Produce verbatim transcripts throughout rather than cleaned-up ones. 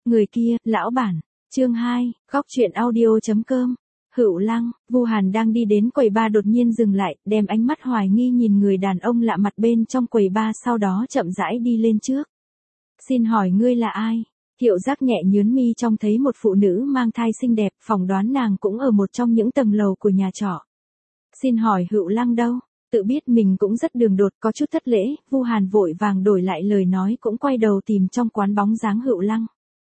Người kia, lão bản. Chương hai, góc truyện audio chấm com. Hựu Lăng, Vu Hàn đang đi đến quầy bar đột nhiên dừng lại, đem ánh mắt hoài nghi nhìn người đàn ông lạ mặt bên trong quầy bar, sau đó chậm rãi đi lên trước. Xin hỏi ngươi là ai? Thiệu Giác nhẹ nhướng mi trông thấy một phụ nữ mang thai xinh đẹp, phỏng đoán nàng cũng ở một trong những tầng lầu của nhà trọ. Xin hỏi Hựu Lăng đâu? Tự biết mình cũng rất đường đột, có chút thất lễ, Vu Hàn vội vàng đổi lại lời nói, cũng quay đầu tìm trong quán bóng dáng Hựu Lăng.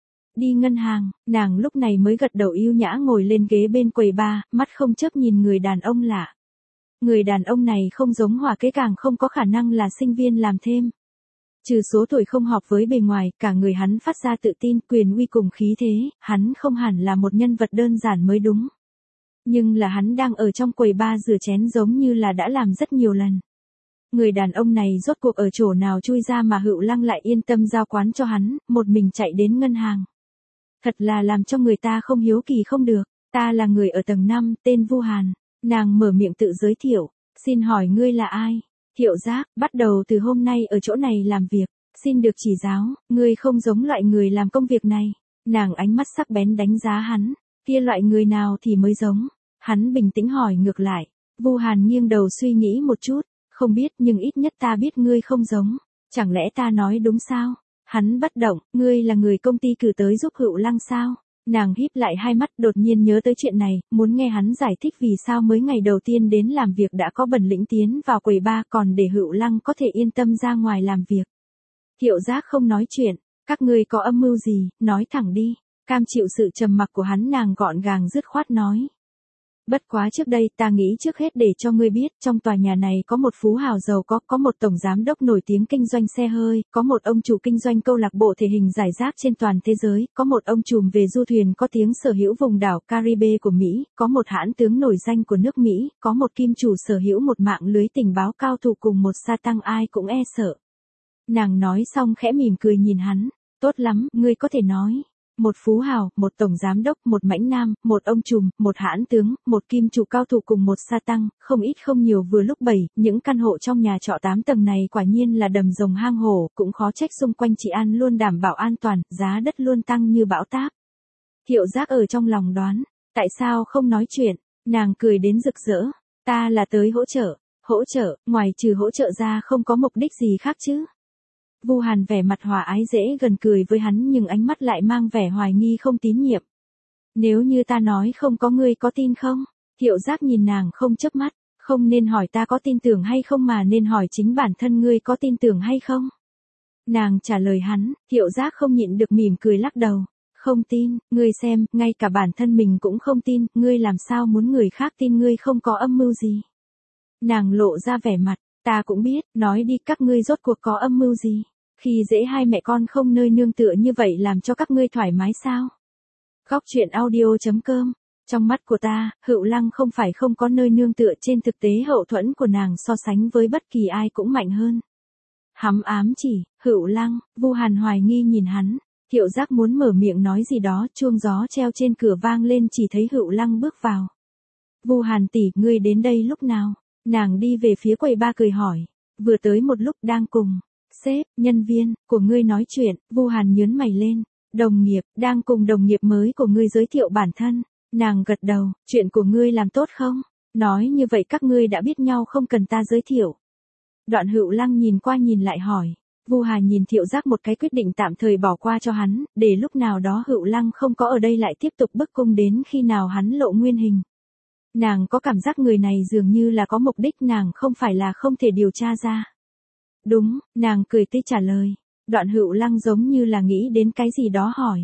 Đi ngân hàng, nàng lúc này mới gật đầu yêu nhã ngồi lên ghế bên quầy bar, mắt không chớp nhìn người đàn ông lạ. Người đàn ông này không giống Hỏa Kế, càng không có khả năng là sinh viên làm thêm. Trừ số tuổi không hợp với bề ngoài, cả người hắn phát ra tự tin, quyền uy cùng khí thế, hắn không hẳn là một nhân vật đơn giản mới đúng. Nhưng là hắn đang ở trong quầy bar rửa chén giống như là đã làm rất nhiều lần. Người đàn ông này rốt cuộc ở chỗ nào chui ra mà Hựu Lăng lại yên tâm giao quán cho hắn, một mình chạy đến ngân hàng. Thật là làm cho người ta không hiếu kỳ không được. Ta là người ở tầng năm, tên Vu Hàn. Nàng mở miệng tự giới thiệu. Xin hỏi ngươi là ai? Thiệu Giác, bắt đầu từ hôm nay ở chỗ này làm việc. Xin được chỉ giáo, ngươi không giống loại người làm công việc này. Nàng ánh mắt sắc bén đánh giá hắn. Kia loại người nào thì mới giống? Hắn bình tĩnh hỏi ngược lại. Vu Hàn nghiêng đầu suy nghĩ một chút. Không biết, nhưng ít nhất ta biết ngươi không giống. Chẳng lẽ ta nói đúng sao? Hắn bất động, ngươi là người công ty cử tới giúp Hựu Lăng sao? Nàng híp lại hai mắt, đột nhiên nhớ tới chuyện này, muốn nghe hắn giải thích vì sao mới ngày đầu tiên đến làm việc đã có bẩn lĩnh tiến vào quầy bar, còn để Hựu Lăng có thể yên tâm ra ngoài làm việc. Thiệu Giác không nói chuyện, các ngươi có âm mưu gì, nói thẳng đi. Cam chịu sự trầm mặc của hắn, nàng gọn gàng dứt khoát nói. Bất quá trước đây ta nghĩ trước hết để cho ngươi biết, trong tòa nhà này có một phú hào giàu có, có một tổng giám đốc nổi tiếng kinh doanh xe hơi, có một ông chủ kinh doanh câu lạc bộ thể hình giải rác trên toàn thế giới, có một ông trùm về du thuyền có tiếng sở hữu vùng đảo Caribe của Mỹ, có một hãn tướng nổi danh của nước Mỹ, có một kim chủ sở hữu một mạng lưới tình báo cao thủ cùng một sa tăng ai cũng e sợ. Nàng nói xong khẽ mỉm cười nhìn hắn, tốt lắm, ngươi có thể nói. Một phú hào, một tổng giám đốc, một mãnh nam, một ông trùm, một hãn tướng, một kim chủ cao thủ cùng một sa tăng, không ít không nhiều vừa lúc bảy, những căn hộ trong nhà trọ tám tầng này quả nhiên là đầm rồng hang hổ, cũng khó trách xung quanh chị An luôn đảm bảo an toàn, giá đất luôn tăng như bão táp. Thiệu Giác ở trong lòng đoán, tại sao không nói chuyện, nàng cười đến rực rỡ, ta là tới hỗ trợ, hỗ trợ, ngoài trừ hỗ trợ ra không có mục đích gì khác chứ. Vu Hàn vẻ mặt hòa ái dễ gần cười với hắn, nhưng ánh mắt lại mang vẻ hoài nghi không tín nhiệm. Nếu như ta nói không có, ngươi có tin không? Thiệu Giác nhìn nàng không chớp mắt, không nên hỏi ta có tin tưởng hay không mà nên hỏi chính bản thân ngươi có tin tưởng hay không. Nàng trả lời hắn, Thiệu Giác không nhịn được mỉm cười lắc đầu. Không tin, ngươi xem, ngay cả bản thân mình cũng không tin, ngươi làm sao muốn người khác tin ngươi không có âm mưu gì. Nàng lộ ra vẻ mặt. Ta cũng biết, nói đi, các ngươi rốt cuộc có âm mưu gì? Khi dễ hai mẹ con không nơi nương tựa như vậy làm cho các ngươi thoải mái sao? Góc truyện audio chấm com. Trong mắt của ta, Hựu Lăng không phải không có nơi nương tựa, trên thực tế hậu thuẫn của nàng so sánh với bất kỳ ai cũng mạnh hơn. Hắm ám chỉ, Hựu Lăng, Vu Hàn hoài nghi nhìn hắn. Thiệu Giác muốn mở miệng nói gì đó, chuông gió treo trên cửa vang lên, chỉ thấy Hựu Lăng bước vào. Vu Hàn tỷ, ngươi đến đây lúc nào? Nàng đi về phía quầy bar cười hỏi, vừa tới một lúc, đang cùng sếp, nhân viên của ngươi nói chuyện. Vu Hàn nhướng mày lên, đồng nghiệp, đang cùng đồng nghiệp mới của ngươi giới thiệu bản thân. Nàng gật đầu, chuyện của ngươi làm tốt không? Nói như vậy các ngươi đã biết nhau không cần ta giới thiệu. Đoạn Hựu Lăng nhìn qua nhìn lại hỏi, Vu Hàn nhìn Thiệu Giác một cái, quyết định tạm thời bỏ qua cho hắn, để lúc nào đó Hựu Lăng không có ở đây lại tiếp tục bức cung đến khi nào hắn lộ nguyên hình. Nàng có cảm giác người này dường như là có mục đích, nàng không phải là không thể điều tra ra. Đúng, nàng cười tươi trả lời. Đoạn Hựu Lăng giống như là nghĩ đến cái gì đó hỏi.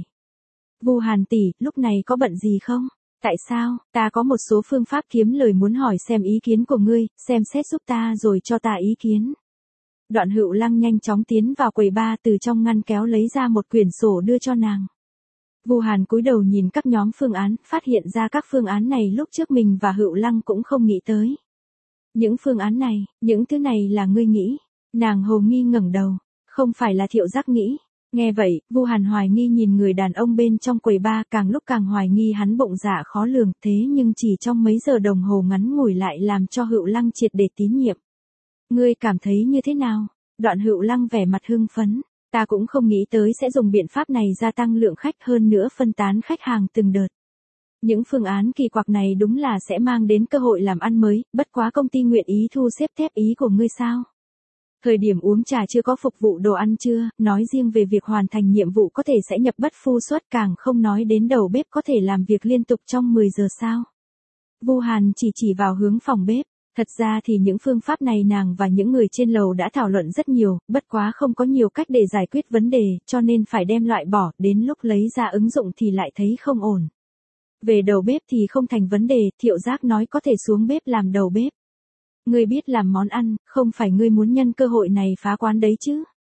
Vu Hàn tỷ, lúc này có bận gì không? Tại sao, ta có một số phương pháp kiếm lời muốn hỏi xem ý kiến của ngươi, xem xét giúp ta rồi cho ta ý kiến. Đoạn Hựu Lăng nhanh chóng tiến vào quầy bar, từ trong ngăn kéo lấy ra một quyển sổ đưa cho nàng. Vu Hàn cúi đầu nhìn các nhóm phương án, phát hiện ra các phương án này lúc trước mình và Hựu Lăng cũng không nghĩ tới. Những phương án này, những thứ này là ngươi nghĩ. Nàng hồ nghi ngẩng đầu, không phải là Thiệu Giác nghĩ. Nghe vậy, Vu Hàn hoài nghi nhìn người đàn ông bên trong quầy bar, càng lúc càng hoài nghi hắn bụng dạ khó lường, thế nhưng chỉ trong mấy giờ đồng hồ ngắn ngủi lại làm cho Hựu Lăng triệt để tín nhiệm. Ngươi cảm thấy như thế nào? Đoạn Hựu Lăng vẻ mặt hưng phấn. Ta cũng không nghĩ tới sẽ dùng biện pháp này gia tăng lượng khách hơn nữa phân tán khách hàng từng đợt. Những phương án kỳ quặc này đúng là sẽ mang đến cơ hội làm ăn mới, bất quá công ty nguyện ý thu xếp thép ý của ngươi sao? Thời điểm uống trà chưa có phục vụ đồ ăn chưa, nói riêng về việc hoàn thành nhiệm vụ có thể sẽ nhập bất phu xuất, càng không nói đến đầu bếp có thể làm việc liên tục trong mười giờ sao. Vu Hàn chỉ chỉ vào hướng phòng bếp. Thật ra thì những phương pháp này nàng và những người trên lầu đã thảo luận rất nhiều, bất quá không có nhiều cách để giải quyết vấn đề, cho nên phải đem loại bỏ, đến lúc lấy ra ứng dụng thì lại thấy không ổn. Về đầu bếp thì không thành vấn đề, Thiệu Giác nói có thể xuống bếp làm đầu bếp. Ngươi biết làm món ăn, không phải ngươi muốn nhân cơ hội này phá quán đấy chứ?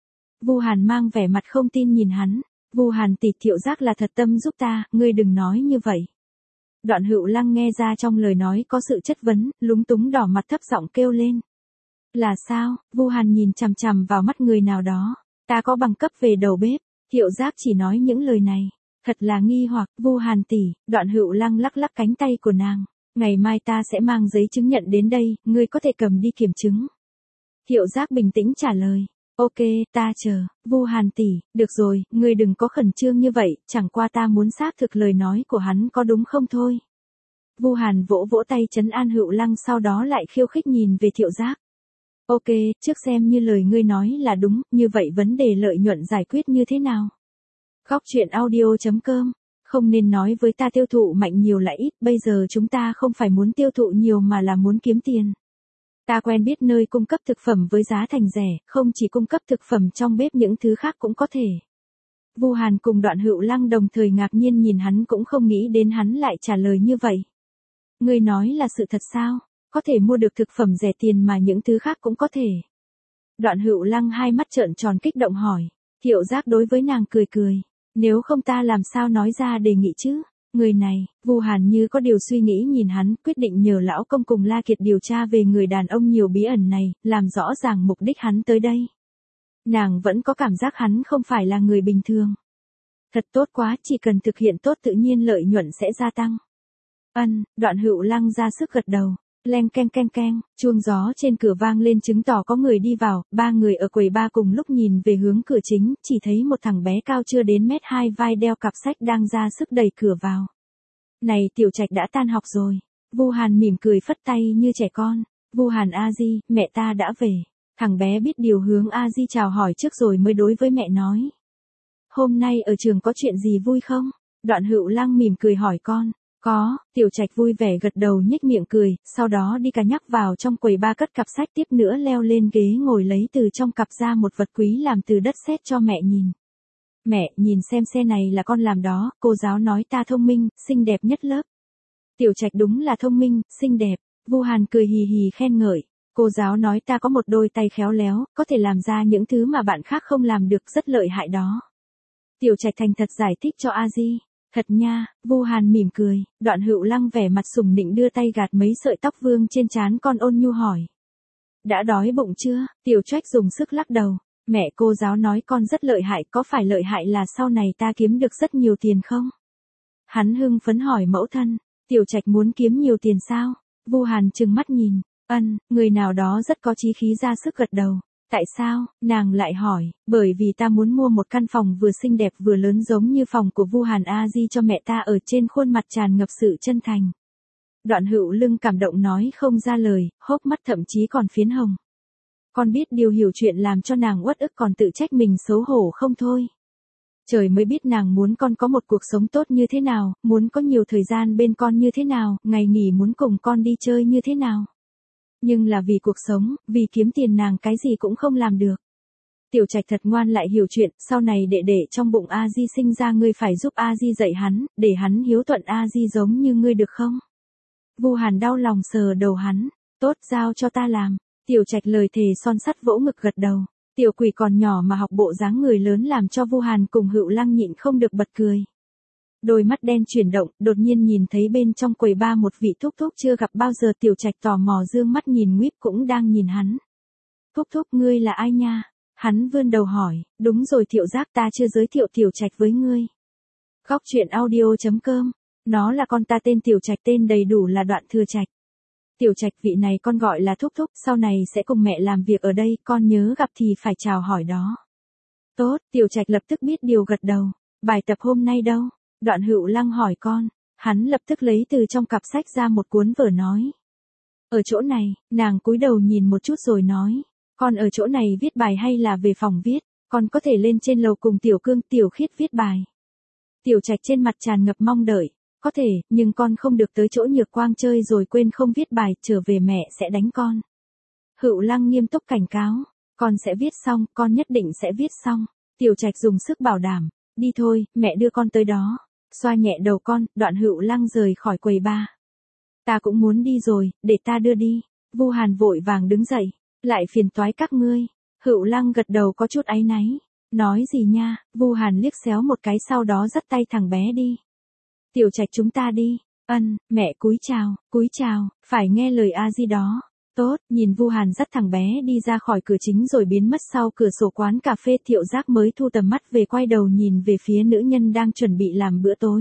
Vu Hàn mang vẻ mặt không tin nhìn hắn. Vu Hàn tỷ, Thiệu Giác là thật tâm giúp ta, ngươi đừng nói như vậy. Đoạn Hữu Lăng nghe ra trong lời nói có sự chất vấn, lúng túng đỏ mặt thấp giọng kêu lên. Là sao? Vu Hàn nhìn chằm chằm vào mắt người nào đó. Ta có bằng cấp về đầu bếp. Thiệu Giác chỉ nói những lời này. Thật là nghi hoặc. Vu Hàn tỷ. Đoạn Hữu Lăng lắc lắc cánh tay của nàng. Ngày mai ta sẽ mang giấy chứng nhận đến đây, ngươi có thể cầm đi kiểm chứng. Thiệu Giác bình tĩnh trả lời. Ok, ta chờ. Vu Hàn tỷ, được rồi, ngươi đừng có khẩn trương như vậy, chẳng qua ta muốn xác thực lời nói của hắn có đúng không thôi. Vu Hàn vỗ vỗ tay trấn an Hữu Lăng, sau đó lại khiêu khích nhìn về Thiệu Giác. Ok, trước xem như lời ngươi nói là đúng, như vậy vấn đề lợi nhuận giải quyết như thế nào? Góc truyện audio chấm com. Không nên nói với ta tiêu thụ mạnh nhiều là ít, bây giờ chúng ta không phải muốn tiêu thụ nhiều mà là muốn kiếm tiền. Ta quen biết nơi cung cấp thực phẩm với giá thành rẻ, không chỉ cung cấp thực phẩm trong bếp, những thứ khác cũng có thể. Vu Hàn cùng Đoạn Hữu Lăng đồng thời ngạc nhiên nhìn hắn, cũng không nghĩ đến hắn lại trả lời như vậy. Ngươi nói là sự thật sao? Có thể mua được thực phẩm rẻ tiền mà những thứ khác cũng có thể. Đoạn Hữu Lăng hai mắt trợn tròn kích động hỏi. Thiệu Giác đối với nàng cười cười. Nếu không ta làm sao nói ra đề nghị chứ? Người này, Vu Hàn như có điều suy nghĩ nhìn hắn, quyết định nhờ lão công cùng La Kiệt điều tra về người đàn ông nhiều bí ẩn này, làm rõ ràng mục đích hắn tới đây. Nàng vẫn có cảm giác hắn không phải là người bình thường. Thật tốt quá, chỉ cần thực hiện tốt tự nhiên lợi nhuận sẽ gia tăng. Ân, Đoạn Hữu Lăng ra sức gật đầu. Leng keng keng keng, chuông gió trên cửa vang lên chứng tỏ có người đi vào, ba người ở quầy ba cùng lúc nhìn về hướng cửa chính, chỉ thấy một thằng bé cao chưa đến mét hai vai đeo cặp sách đang ra sức đẩy cửa vào. Này, Tiểu Trạch đã tan học rồi. Vu Hàn mỉm cười phất tay như trẻ con. Vu Hàn a di, mẹ ta đã về. Thằng bé biết điều hướng a di chào hỏi trước rồi mới đối với mẹ nói. Hôm nay ở trường có chuyện gì vui không? Đoạn Hữu Lăng mỉm cười hỏi con. Có, Tiểu Trạch vui vẻ gật đầu nhếch miệng cười, sau đó đi cả nhắc vào trong quầy ba cất cặp sách, tiếp nữa leo lên ghế ngồi lấy từ trong cặp ra một vật quý làm từ đất sét cho mẹ nhìn. Mẹ, nhìn xem xe này là con làm đó, cô giáo nói ta thông minh, xinh đẹp nhất lớp. Tiểu Trạch đúng là thông minh, xinh đẹp. Vu Hàn cười hì hì khen ngợi. Cô giáo nói ta có một đôi tay khéo léo, có thể làm ra những thứ mà bạn khác không làm được, rất lợi hại đó. Tiểu Trạch thành thật giải thích cho A Di. Thật nha, Vu Hàn mỉm cười. Đoạn Hữu Lăng vẻ mặt sùng nịnh đưa tay gạt mấy sợi tóc vương trên trán con, ôn nhu hỏi. Đã đói bụng chưa? Tiểu Trạch dùng sức lắc đầu. Mẹ, cô giáo nói con rất lợi hại, có phải lợi hại là sau này ta kiếm được rất nhiều tiền không? Hắn hưng phấn hỏi mẫu thân. Tiểu Trạch muốn kiếm nhiều tiền sao? Vu Hàn trừng mắt nhìn. Ân, người nào đó rất có chí khí ra sức gật đầu. Tại sao? Nàng lại hỏi. Bởi vì ta muốn mua một căn phòng vừa xinh đẹp vừa lớn giống như phòng của Vu Hàn a di cho mẹ ta, ở trên khuôn mặt tràn ngập sự chân thành. Đoạn Hữu Lưng cảm động nói không ra lời, hốc mắt thậm chí còn phiến hồng. Con biết điều hiểu chuyện làm cho nàng uất ức, còn tự trách mình xấu hổ không thôi. Trời mới biết nàng muốn con có một cuộc sống tốt như thế nào, muốn có nhiều thời gian bên con như thế nào, ngày nghỉ muốn cùng con đi chơi như thế nào. Nhưng là vì cuộc sống, vì kiếm tiền, nàng cái gì cũng không làm được. Tiểu Trạch thật ngoan lại hiểu chuyện, sau này đệ đệ trong bụng A Di sinh ra, ngươi phải giúp A Di dạy hắn, để hắn hiếu thuận A Di giống như ngươi được không? Vu Hàn đau lòng sờ đầu hắn. Tốt, giao cho ta làm. Tiểu Trạch lời thề son sắt vỗ ngực gật đầu. Tiểu quỷ còn nhỏ mà học bộ dáng người lớn làm cho Vu Hàn cùng Hữu Lăng nhịn không được bật cười. Đôi mắt đen chuyển động, đột nhiên nhìn thấy bên trong quầy ba một vị thúc thúc chưa gặp bao giờ. Tiểu Trạch tò mò dương mắt nhìn Nguýp cũng đang nhìn hắn. Thúc thúc, ngươi là ai nha? Hắn vươn đầu hỏi. Đúng rồi Thiệu Giác, ta chưa giới thiệu Tiểu Trạch với ngươi. Góc truyện audio chấm com. Nó là con ta, tên Tiểu Trạch, tên đầy đủ là Đoạn Thừa Trạch. Tiểu Trạch, vị này con gọi là thúc thúc, sau này sẽ cùng mẹ làm việc ở đây, con nhớ gặp thì phải chào hỏi đó. Tốt, Tiểu Trạch lập tức biết điều gật đầu. Bài tập hôm nay đâu? Đoạn Hữu Lăng hỏi con. Hắn lập tức lấy từ trong cặp sách ra một cuốn vở nói. Ở chỗ này, nàng cúi đầu nhìn một chút rồi nói. Con ở chỗ này viết bài hay là về phòng viết? Con có thể lên trên lầu cùng Tiểu Cương, Tiểu Khiết viết bài. Tiểu Trạch trên mặt tràn ngập mong đợi. Có thể, nhưng con không được tới chỗ Nhược Quang chơi rồi quên không viết bài, trở về mẹ sẽ đánh con. Hữu Lăng nghiêm túc cảnh cáo. Con sẽ viết xong, con nhất định sẽ viết xong. Tiểu Trạch dùng sức bảo đảm. Đi thôi, mẹ đưa con tới đó. Xoa nhẹ đầu con, Đoạn Hữu Lăng rời khỏi quầy bar. Ta cũng muốn đi rồi, để ta đưa đi. Vu Hàn vội vàng đứng dậy. Lại phiền toái các ngươi. Hữu Lăng gật đầu có chút áy náy. Nói gì nha, Vu Hàn liếc xéo một cái sau đó dắt tay thằng bé đi. Tiểu Trạch chúng ta đi. Ân, mẹ cúi chào, cúi chào, phải nghe lời a di đó. Tốt, nhìn Vu Hàn dắt thằng bé đi ra khỏi cửa chính rồi biến mất sau cửa sổ quán cà phê, Thiệu Giác mới thu tầm mắt về, quay đầu nhìn về phía nữ nhân đang chuẩn bị làm bữa tối.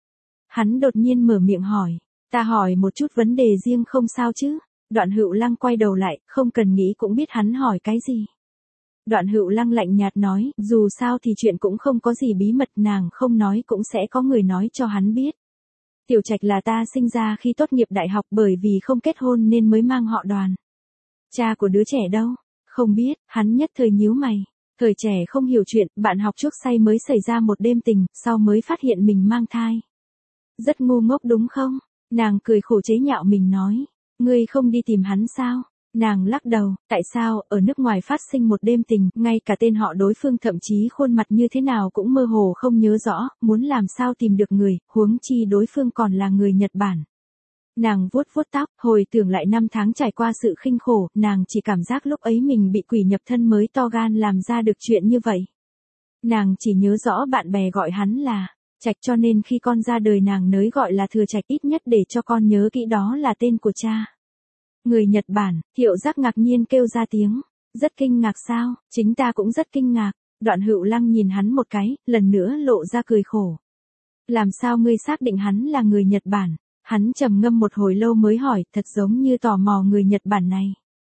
Hắn đột nhiên mở miệng hỏi, ta hỏi một chút vấn đề riêng không sao chứ? Đoạn Hữu Lăng quay đầu lại, không cần nghĩ cũng biết hắn hỏi cái gì. Đoạn Hữu Lăng lạnh nhạt nói, dù sao thì chuyện cũng không có gì bí mật, nàng không nói cũng sẽ có người nói cho hắn biết. Tiểu Trạch là ta sinh ra khi tốt nghiệp đại học, bởi vì không kết hôn nên mới mang họ Đoàn. Cha của đứa trẻ đâu? Không biết, hắn nhất thời nhíu mày. Thời trẻ không hiểu chuyện, bạn học chuốc say mới xảy ra một đêm tình, sau mới phát hiện mình mang thai. Rất ngu ngốc đúng không? Nàng cười khổ chế nhạo mình nói. Ngươi không đi tìm hắn sao? Nàng lắc đầu, tại sao, ở nước ngoài phát sinh một đêm tình, ngay cả tên họ đối phương thậm chí khuôn mặt như thế nào cũng mơ hồ không nhớ rõ, muốn làm sao tìm được người, huống chi đối phương còn là người Nhật Bản. Nàng vuốt vuốt tóc, hồi tưởng lại năm tháng trải qua sự khinh khổ, nàng chỉ cảm giác lúc ấy mình bị quỷ nhập thân mới to gan làm ra được chuyện như vậy. Nàng chỉ nhớ rõ bạn bè gọi hắn là Trạch, cho nên khi con ra đời nàng nới gọi là Thừa Trạch, ít nhất để cho con nhớ kỹ đó là tên của cha. Người Nhật Bản, Thiệu Giác ngạc nhiên kêu ra tiếng. Rất kinh ngạc sao? Chính ta cũng rất kinh ngạc. Đoạn Hữu Lăng nhìn hắn một cái, lần nữa lộ ra cười khổ. Làm sao ngươi xác định hắn là người Nhật Bản? Hắn trầm ngâm một hồi lâu mới hỏi, thật giống như tò mò người Nhật Bản này.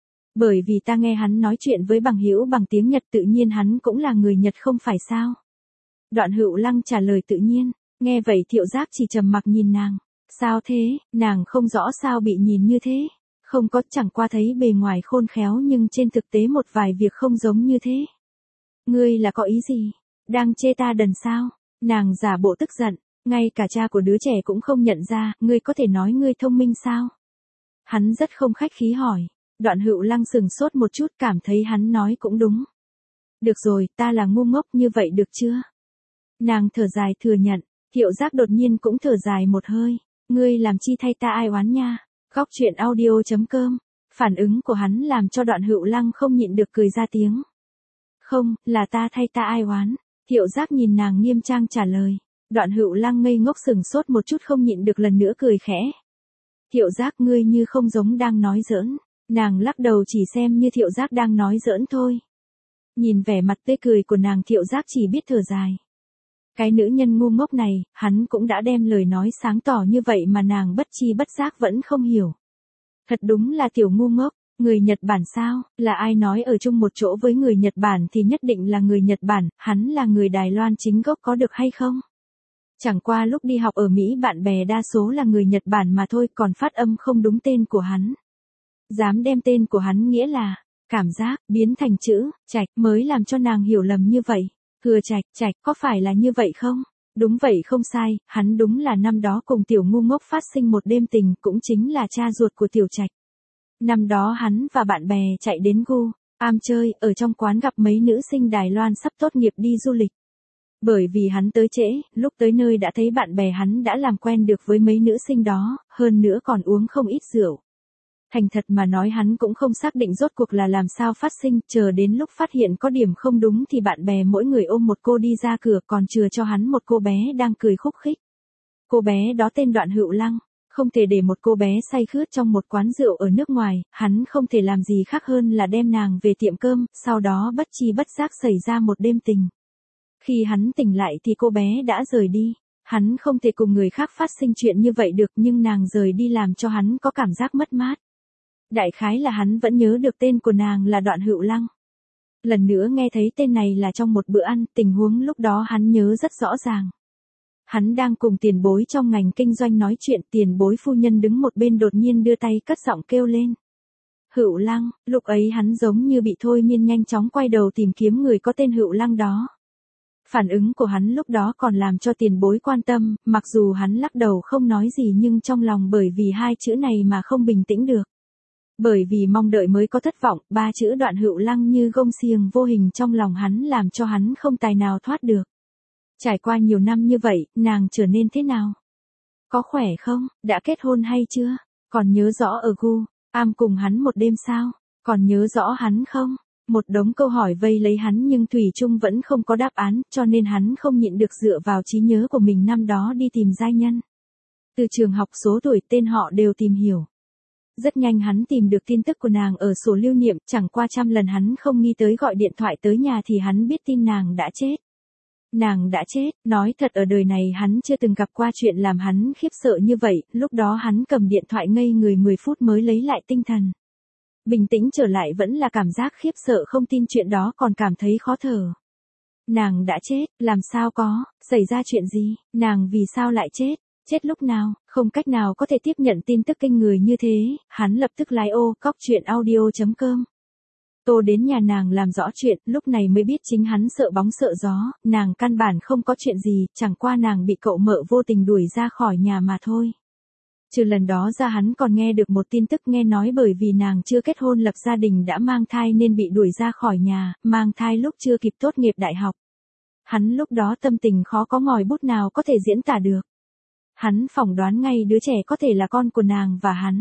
Bởi vì ta nghe hắn nói chuyện với bằng hữu bằng tiếng Nhật, tự nhiên hắn cũng là người Nhật không phải sao? Đoạn Hữu Lăng trả lời tự nhiên. Nghe vậy Thiệu Giác chỉ trầm mặc nhìn nàng. Sao thế? Nàng không rõ sao bị nhìn như thế. Không có, chẳng qua thấy bề ngoài khôn khéo nhưng trên thực tế một vài việc không giống như thế. Ngươi là có ý gì? Đang chê ta đần sao? Nàng giả bộ tức giận, ngay cả cha của đứa trẻ cũng không nhận ra, ngươi có thể nói ngươi thông minh sao? Hắn rất không khách khí hỏi. Đoạn Hữu Lăng sừng sốt một chút, cảm thấy hắn nói cũng đúng. Được rồi, ta là ngu ngốc, như vậy được chưa? Nàng thở dài thừa nhận. Thiệu Giác đột nhiên cũng thở dài một hơi. Ngươi làm chi thay ta ai oán nha? Góc truyện audio chấm com. Phản ứng của hắn làm cho Đoạn Hữu Lăng không nhịn được cười ra tiếng. Không, là ta thay ta ai oán. Thiệu Giác nhìn nàng nghiêm trang trả lời. Đoạn Hữu Lăng ngây ngốc sừng sốt một chút, không nhịn được lần nữa cười khẽ. Thiệu Giác, ngươi như không giống đang nói giỡn. Nàng lắc đầu, chỉ xem như Thiệu Giác đang nói giỡn thôi. Nhìn vẻ mặt tươi cười của nàng, Thiệu Giác chỉ biết thở dài. Cái nữ nhân ngu ngốc này, hắn cũng đã đem lời nói sáng tỏ như vậy mà nàng bất chi bất giác vẫn không hiểu. Thật đúng là tiểu ngu ngốc. Người Nhật Bản sao? Là ai nói ở chung một chỗ với người Nhật Bản thì nhất định là người Nhật Bản, hắn là người Đài Loan chính gốc có được hay không? Chẳng qua lúc đi học ở Mỹ bạn bè đa số là người Nhật Bản mà thôi, còn phát âm không đúng tên của hắn. Dám đem tên của hắn nghĩa là cảm giác biến thành chữ Trạch mới làm cho nàng hiểu lầm như vậy. Thừa Trạch, Trạch, có phải là như vậy không? Đúng vậy, không sai, hắn đúng là năm đó cùng tiểu ngu ngốc phát sinh một đêm tình, cũng chính là cha ruột của tiểu Trạch. Năm đó hắn và bạn bè chạy đến Gu Am chơi, ở trong quán gặp mấy nữ sinh Đài Loan sắp tốt nghiệp đi du lịch. Bởi vì hắn tới trễ, lúc tới nơi đã thấy bạn bè hắn đã làm quen được với mấy nữ sinh đó, hơn nữa còn uống không ít rượu. Thành thật mà nói hắn cũng không xác định rốt cuộc là làm sao phát sinh, chờ đến lúc phát hiện có điểm không đúng thì bạn bè mỗi người ôm một cô đi ra cửa, còn chừa cho hắn một cô bé đang cười khúc khích. Cô bé đó tên Đoạn Hữu Lăng. Không thể để một cô bé say khướt trong một quán rượu ở nước ngoài, hắn không thể làm gì khác hơn là đem nàng về tiệm cơm, sau đó bất chi bất giác xảy ra một đêm tình. Khi hắn tỉnh lại thì cô bé đã rời đi. Hắn không thể cùng người khác phát sinh chuyện như vậy được, nhưng nàng rời đi làm cho hắn có cảm giác mất mát. Đại khái là hắn vẫn nhớ được tên của nàng là Đoạn Hữu Lăng. Lần nữa nghe thấy tên này là trong một bữa ăn, tình huống lúc đó hắn nhớ rất rõ ràng. Hắn đang cùng tiền bối trong ngành kinh doanh nói chuyện, tiền bối phu nhân đứng một bên đột nhiên đưa tay cất giọng kêu lên. Hữu Lăng, lúc ấy hắn giống như bị thôi miên nhanh chóng quay đầu tìm kiếm người có tên Hữu Lăng đó. Phản ứng của hắn lúc đó còn làm cho tiền bối quan tâm, mặc dù hắn lắc đầu không nói gì nhưng trong lòng bởi vì hai chữ này mà không bình tĩnh được. Bởi vì mong đợi mới có thất vọng, ba chữ Đoạn Hữu Lăng như gông xiềng vô hình trong lòng hắn làm cho hắn không tài nào thoát được. Trải qua nhiều năm như vậy, nàng trở nên thế nào? Có khỏe không? Đã kết hôn hay chưa? Còn nhớ rõ ở gu am cùng hắn một đêm sao? Còn nhớ rõ hắn không? Một đống câu hỏi vây lấy hắn nhưng Thủy Trung vẫn không có đáp án, cho nên hắn không nhịn được dựa vào trí nhớ của mình năm đó đi tìm giai nhân. Từ trường học, số tuổi, tên họ đều tìm hiểu. Rất nhanh hắn tìm được tin tức của nàng ở sổ lưu niệm, chẳng qua trăm lần hắn không nghĩ tới gọi điện thoại tới nhà thì hắn biết tin nàng đã chết. Nàng đã chết, nói thật ở đời này hắn chưa từng gặp qua chuyện làm hắn khiếp sợ như vậy, lúc đó hắn cầm điện thoại ngây người mười phút mới lấy lại tinh thần. Bình tĩnh trở lại vẫn là cảm giác khiếp sợ, không tin chuyện đó còn cảm thấy khó thở. Nàng đã chết, làm sao có, xảy ra chuyện gì, nàng vì sao lại chết, chết lúc nào, không cách nào có thể tiếp nhận tin tức kinh người như thế, hắn lập tức lái ô, cóc truyện audio chấm com. Tô đến nhà nàng làm rõ chuyện, lúc này mới biết chính hắn sợ bóng sợ gió, nàng căn bản không có chuyện gì, chẳng qua nàng bị cậu mợ vô tình đuổi ra khỏi nhà mà thôi. Trừ lần đó ra hắn còn nghe được một tin tức, nghe nói bởi vì nàng chưa kết hôn lập gia đình đã mang thai nên bị đuổi ra khỏi nhà, mang thai lúc chưa kịp tốt nghiệp đại học. Hắn lúc đó tâm tình khó có ngòi bút nào có thể diễn tả được. Hắn phỏng đoán ngay đứa trẻ có thể là con của nàng và hắn.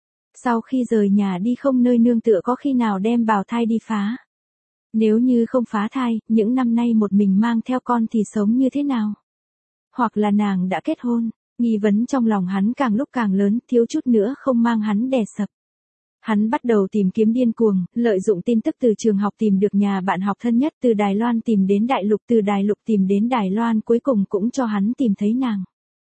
Sau khi rời nhà đi không nơi nương tựa có khi nào đem bào thai đi phá. Nếu như không phá thai, những năm nay một mình mang theo con thì sống như thế nào? Hoặc là nàng đã kết hôn, nghi vấn trong lòng hắn càng lúc càng lớn, thiếu chút nữa không mang hắn đè sập. Hắn bắt đầu tìm kiếm điên cuồng, lợi dụng tin tức từ trường học tìm được nhà bạn học thân nhất, từ Đài Loan tìm đến Đại Lục, từ Đại Lục tìm đến Đài Loan, cuối cùng cũng cho hắn tìm thấy nàng.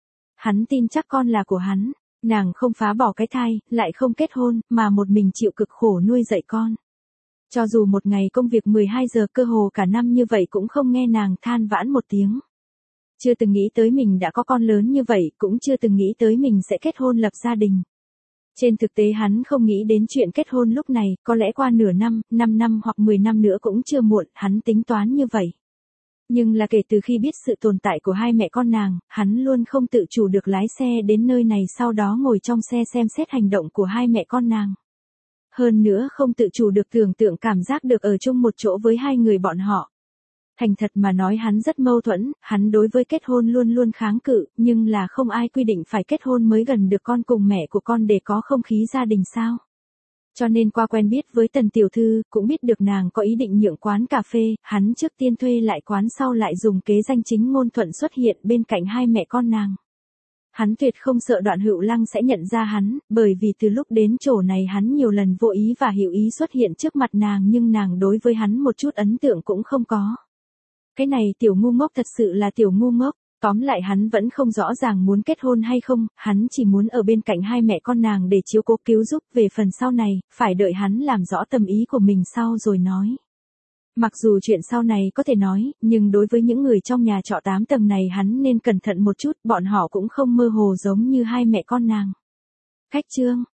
Hắn tin chắc con là của hắn. Nàng không phá bỏ cái thai, lại không kết hôn, mà một mình chịu cực khổ nuôi dạy con. Cho dù một ngày công việc mười hai giờ cơ hồ cả năm như vậy cũng không nghe nàng than vãn một tiếng. Chưa từng nghĩ tới mình đã có con lớn như vậy, cũng chưa từng nghĩ tới mình sẽ kết hôn lập gia đình. Trên thực tế hắn không nghĩ đến chuyện kết hôn lúc này, có lẽ qua nửa năm, năm năm hoặc mười năm nữa cũng chưa muộn, hắn tính toán như vậy. Nhưng là kể từ khi biết sự tồn tại của hai mẹ con nàng, hắn luôn không tự chủ được lái xe đến nơi này, sau đó ngồi trong xe xem xét hành động của hai mẹ con nàng. Hơn nữa không tự chủ được tưởng tượng cảm giác được ở chung một chỗ với hai người bọn họ. Thành thật mà nói hắn rất mâu thuẫn, hắn đối với kết hôn luôn luôn kháng cự, nhưng là không ai quy định phải kết hôn mới gần được con cùng mẹ của con để có không khí gia đình sao. Cho nên qua quen biết với Tần tiểu thư, cũng biết được nàng có ý định nhượng quán cà phê, hắn trước tiên thuê lại quán sau lại dùng kế danh chính ngôn thuận xuất hiện bên cạnh hai mẹ con nàng. Hắn tuyệt không sợ Đoạn Hữu Lăng sẽ nhận ra hắn, bởi vì từ lúc đến chỗ này hắn nhiều lần vô ý và hữu ý xuất hiện trước mặt nàng nhưng nàng đối với hắn một chút ấn tượng cũng không có. Cái này tiểu ngu ngốc thật sự là tiểu ngu ngốc. Tóm lại hắn vẫn không rõ ràng muốn kết hôn hay không, hắn chỉ muốn ở bên cạnh hai mẹ con nàng để chiếu cố cứu giúp, về phần sau này, phải đợi hắn làm rõ tâm ý của mình sau rồi nói. Mặc dù chuyện sau này có thể nói, nhưng đối với những người trong nhà trọ tám tầng này hắn nên cẩn thận một chút, bọn họ cũng không mơ hồ giống như hai mẹ con nàng. Khách trương,